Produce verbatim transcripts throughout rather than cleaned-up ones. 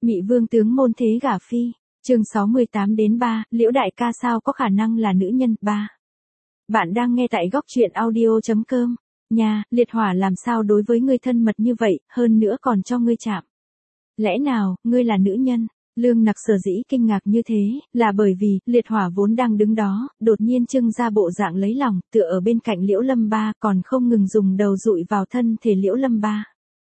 Mị vương tướng môn thế gả phi. Chương sáu mươi tám đến ba, Liễu đại ca sao có khả năng là nữ nhân. ba. Bạn đang nghe tại góc truyện audio chấm com. Nha, liệt hỏa làm sao đối với ngươi thân mật như vậy, hơn nữa còn cho ngươi chạm. Lẽ nào, ngươi là nữ nhân? Lương Nặc sở dĩ kinh ngạc như thế, là bởi vì, liệt hỏa vốn đang đứng đó, đột nhiên trưng ra bộ dạng lấy lòng, tựa ở bên cạnh Liễu Lâm Ba, còn không ngừng dùng đầu dụi vào thân thể Liễu Lâm Ba.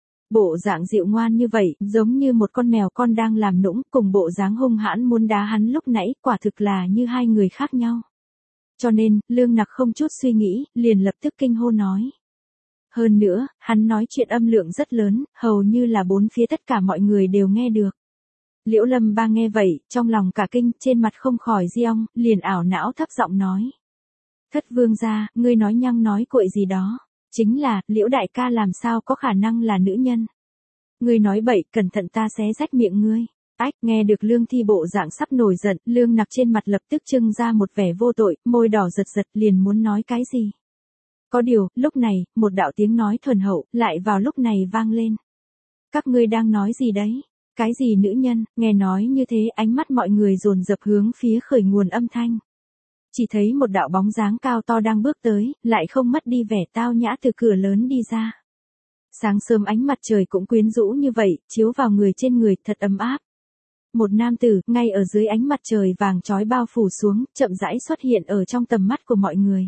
Bộ dạng dịu ngoan như vậy, giống như một con mèo con đang làm nũng, cùng bộ dáng hung hãn muốn đá hắn lúc nãy, quả thực là như hai người khác nhau. Cho nên, Lương Nặc không chút suy nghĩ, liền lập tức kinh hô nói. Hơn nữa, hắn nói chuyện âm lượng rất lớn, hầu như là bốn phía tất cả mọi người đều nghe được. Liễu Lâm Ba nghe vậy, trong lòng cả kinh, trên mặt không khỏi giong, liền ảo não thấp giọng nói. Thất vương gia, ngươi nói nhăng nói cuội gì đó. Chính là, Liễu đại ca làm sao có khả năng là nữ nhân. Ngươi nói bậy, cẩn thận ta xé rách miệng ngươi. Ách, nghe được Lương Thi bộ dạng sắp nổi giận, Lương Nặc trên mặt lập tức trưng ra một vẻ vô tội, môi đỏ giật giật liền muốn nói cái gì. Có điều, lúc này, một đạo tiếng nói thuần hậu, lại vào lúc này vang lên. Các ngươi đang nói gì đấy? Cái gì nữ nhân? Nghe nói như thế, ánh mắt mọi người dồn dập hướng phía khởi nguồn âm thanh. Chỉ thấy một đạo bóng dáng cao to đang bước tới, lại không mất đi vẻ tao nhã từ cửa lớn đi ra. Sáng sớm ánh mặt trời cũng quyến rũ như vậy, chiếu vào người trên người thật ấm áp. Một nam tử, ngay ở dưới ánh mặt trời vàng chói bao phủ xuống, chậm rãi xuất hiện ở trong tầm mắt của mọi người.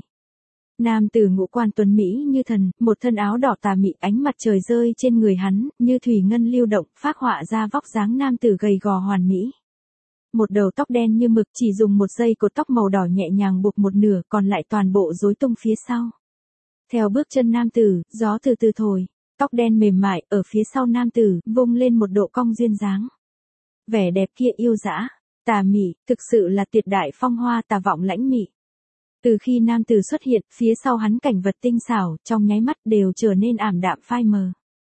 Nam tử ngũ quan tuấn mỹ như thần, một thân áo đỏ tà mị, ánh mặt trời rơi trên người hắn, như thủy ngân lưu động, phác họa ra vóc dáng nam tử gầy gò hoàn mỹ. Một đầu tóc đen như mực, chỉ dùng một dây cột tóc màu đỏ nhẹ nhàng buộc một nửa, còn lại toàn bộ rối tung phía sau. Theo bước chân nam tử, gió từ từ thổi, tóc đen mềm mại, ở phía sau nam tử, vung lên một độ cong duyên dáng. Vẻ đẹp kia yêu dã, tà mị, thực sự là tuyệt đại phong hoa tà vọng lãnh mị. Từ khi nam tử xuất hiện, phía sau hắn cảnh vật tinh xảo, trong nháy mắt đều trở nên ảm đạm phai mờ.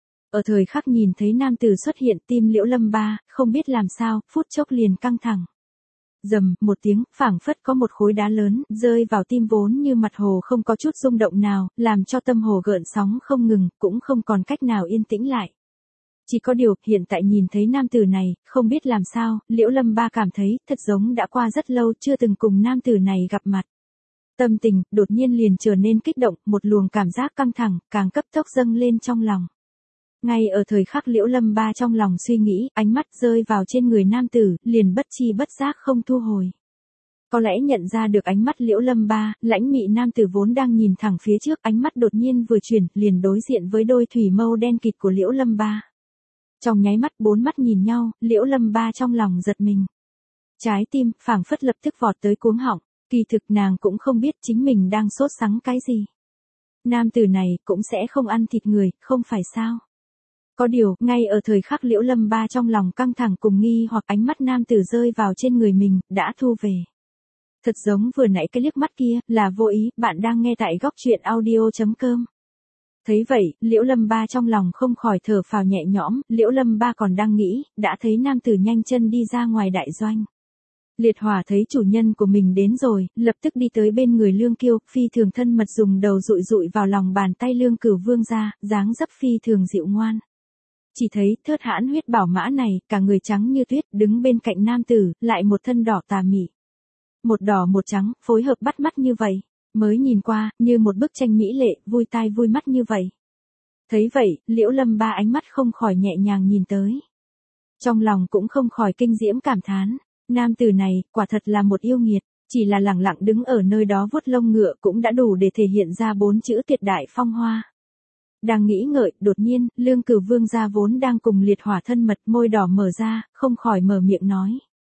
Ở thời khắc nhìn thấy nam tử xuất hiện, tim Liễu Lâm Ba, không biết làm sao, phút chốc liền căng thẳng. Rầm, một tiếng, phảng phất có một khối đá lớn, rơi vào tim vốn như mặt hồ không có chút rung động nào, làm cho tâm hồ gợn sóng không ngừng, cũng không còn cách nào yên tĩnh lại. Chỉ có điều, hiện tại nhìn thấy nam tử này, không biết làm sao, Liễu Lâm Ba cảm thấy, thật giống đã qua rất lâu chưa từng cùng nam tử này gặp mặt. Tâm tình, đột nhiên liền trở nên kích động, một luồng cảm giác căng thẳng, càng cấp tốc dâng lên trong lòng. Ngay ở thời khắc Liễu Lâm Ba trong lòng suy nghĩ, ánh mắt rơi vào trên người nam tử, liền bất chi bất giác không thu hồi. Có lẽ nhận ra được ánh mắt Liễu Lâm Ba, lãnh mị nam tử vốn đang nhìn thẳng phía trước, ánh mắt đột nhiên vừa chuyển, liền đối diện với đôi thủy mâu đen kịt của Liễu Lâm Ba. Trong nháy mắt bốn mắt nhìn nhau, Liễu Lâm Ba trong lòng giật mình. Trái tim, phảng phất lập tức vọt tới cuống họng, kỳ thực nàng cũng không biết chính mình đang sốt sắng cái gì. Nam tử này, cũng sẽ không ăn thịt người, không phải sao? Có điều, ngay ở thời khắc Liễu Lâm Ba trong lòng căng thẳng cùng nghi hoặc ánh mắt nam tử rơi vào trên người mình, đã thu về. Thật giống vừa nãy cái liếc mắt kia, là vô ý, bạn đang nghe tại góc truyện audio chấm com. Thấy vậy, Liễu Lâm Ba trong lòng không khỏi thở phào nhẹ nhõm, Liễu Lâm Ba còn đang nghĩ, đã thấy nam tử nhanh chân đi ra ngoài đại doanh. Liệt hỏa thấy chủ nhân của mình đến rồi, lập tức đi tới bên người Lương Kiêu, phi thường thân mật dùng đầu dụi dụi vào lòng bàn tay Lương Cửu vương ra, dáng dấp phi thường dịu ngoan. Chỉ thấy, thớt hãn huyết bảo mã này, cả người trắng như tuyết, đứng bên cạnh nam tử, lại một thân đỏ tà mị. Một đỏ một trắng, phối hợp bắt mắt như vậy, mới nhìn qua, như một bức tranh mỹ lệ, vui tai vui mắt như vậy. Thấy vậy, Liễu Lâm Ba ánh mắt không khỏi nhẹ nhàng nhìn tới. Trong lòng cũng không khỏi kinh diễm cảm thán. Nam tử này, quả thật là một yêu nghiệt, chỉ là lẳng lặng đứng ở nơi đó vuốt lông ngựa cũng đã đủ để thể hiện ra bốn chữ tuyệt đại phong hoa. Đang nghĩ ngợi, đột nhiên, Lương Cửu vương gia vốn đang cùng liệt hỏa thân mật, môi đỏ mở ra, không khỏi mở miệng nói.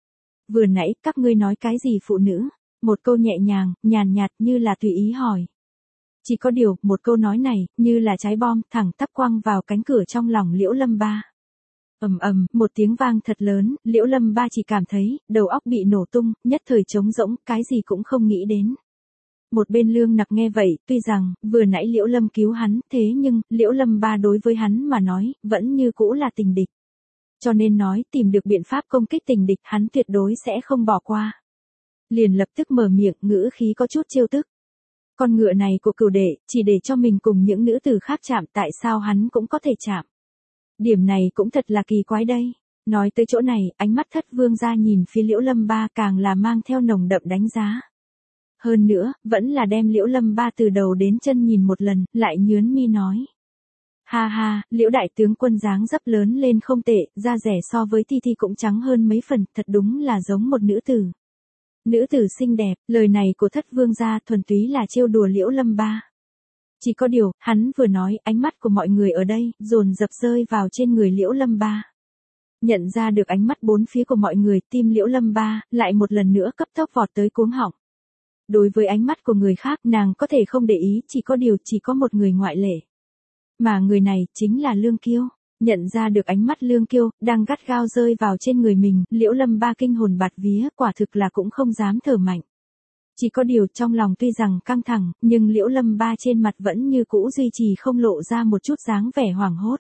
Vừa nãy, các ngươi nói cái gì phụ nữ? Một câu nhẹ nhàng, nhàn nhạt như là tùy ý hỏi. Chỉ có điều, một câu nói này, như là trái bom, thẳng tắp quăng vào cánh cửa trong lòng Liễu Lâm Ba. Ầm ầm, một tiếng vang thật lớn, Liễu Lâm Ba chỉ cảm thấy, đầu óc bị nổ tung, nhất thời trống rỗng, cái gì cũng không nghĩ đến. Một bên Lương Nặc nghe vậy, tuy rằng, vừa nãy Liễu Lâm cứu hắn, thế nhưng, Liễu Lâm Ba đối với hắn mà nói, vẫn như cũ là tình địch. Cho nên nói, tìm được biện pháp công kích tình địch, hắn tuyệt đối sẽ không bỏ qua. Liền lập tức mở miệng, ngữ khí có chút trêu tức. Con ngựa này của cửu đệ, chỉ để cho mình cùng những nữ tử khác chạm, tại sao hắn cũng có thể chạm. Điểm này cũng thật là kỳ quái đây. Nói tới chỗ này, ánh mắt thất vương gia nhìn phía Liễu Lâm Ba càng là mang theo nồng đậm đánh giá. Hơn nữa, vẫn là đem Liễu Lâm Ba từ đầu đến chân nhìn một lần, lại nhướn mi nói. Ha ha, Liễu đại tướng quân dáng dấp lớn lên không tệ, da rẻ so với Thi Thi cũng trắng hơn mấy phần, thật đúng là giống một nữ tử. Nữ tử xinh đẹp, lời này của thất vương gia thuần túy là trêu đùa Liễu Lâm Ba. Chỉ có điều, hắn vừa nói, ánh mắt của mọi người ở đây, dồn dập rơi vào trên người Liễu Lâm Ba. Nhận ra được ánh mắt bốn phía của mọi người, tim Liễu Lâm Ba, lại một lần nữa cấp tốc vọt tới cuống họng. Đối với ánh mắt của người khác, nàng có thể không để ý, chỉ có điều chỉ có một người ngoại lệ. Mà người này, chính là Lương Kiêu. Nhận ra được ánh mắt Lương Kiêu, đang gắt gao rơi vào trên người mình, Liễu Lâm Ba kinh hồn bạt vía, quả thực là cũng không dám thở mạnh. Chỉ có điều trong lòng tuy rằng căng thẳng, nhưng Liễu Lâm Ba trên mặt vẫn như cũ duy trì không lộ ra một chút dáng vẻ hoảng hốt.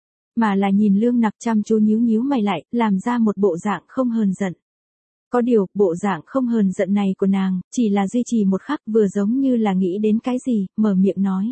Mà là nhìn Lương Nặc chăm chú nhíu nhíu mày lại, làm ra một bộ dạng không hờn giận. Có điều, bộ dạng không hờn giận này của nàng, chỉ là duy trì một khắc vừa giống như là nghĩ đến cái gì, mở miệng nói.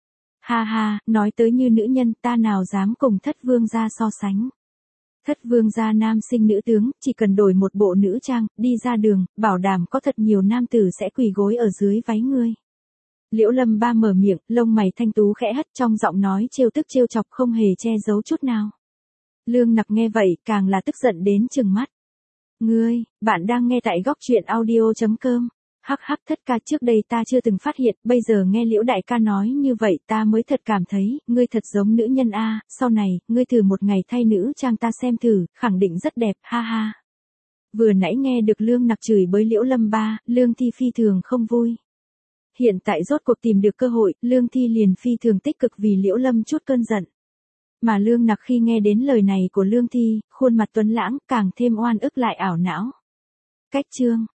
Ha ha, nói tới như nữ nhân ta nào dám cùng thất vương gia so sánh. Thất vương gia nam sinh nữ tướng, chỉ cần đổi một bộ nữ trang, đi ra đường, bảo đảm có thật nhiều nam tử sẽ quỳ gối ở dưới váy ngươi. Liễu Lâm Ba mở miệng, lông mày thanh tú khẽ hất trong giọng nói trêu tức trêu chọc không hề che giấu chút nào. Lương Nặc nghe vậy, càng là tức giận đến trừng mắt. Ngươi, bạn đang nghe tại góc truyện audio chấm com. Hắc hắc thất ca trước đây ta chưa từng phát hiện, bây giờ nghe Liễu đại ca nói như vậy ta mới thật cảm thấy, ngươi thật giống nữ nhân a, sau này, ngươi thử một ngày thay nữ trang ta xem thử, khẳng định rất đẹp, ha ha. Vừa nãy nghe được Lương Nặc chửi bới Liễu Lâm Ba, Lương Thi phi thường không vui. Hiện tại rốt cuộc tìm được cơ hội, Lương Thi liền phi thường tích cực vì Liễu Lâm chút cơn giận. Mà Lương Nặc khi nghe đến lời này của Lương Thi, khuôn mặt tuấn lãng, càng thêm oan ức lại ảo não. Cách chương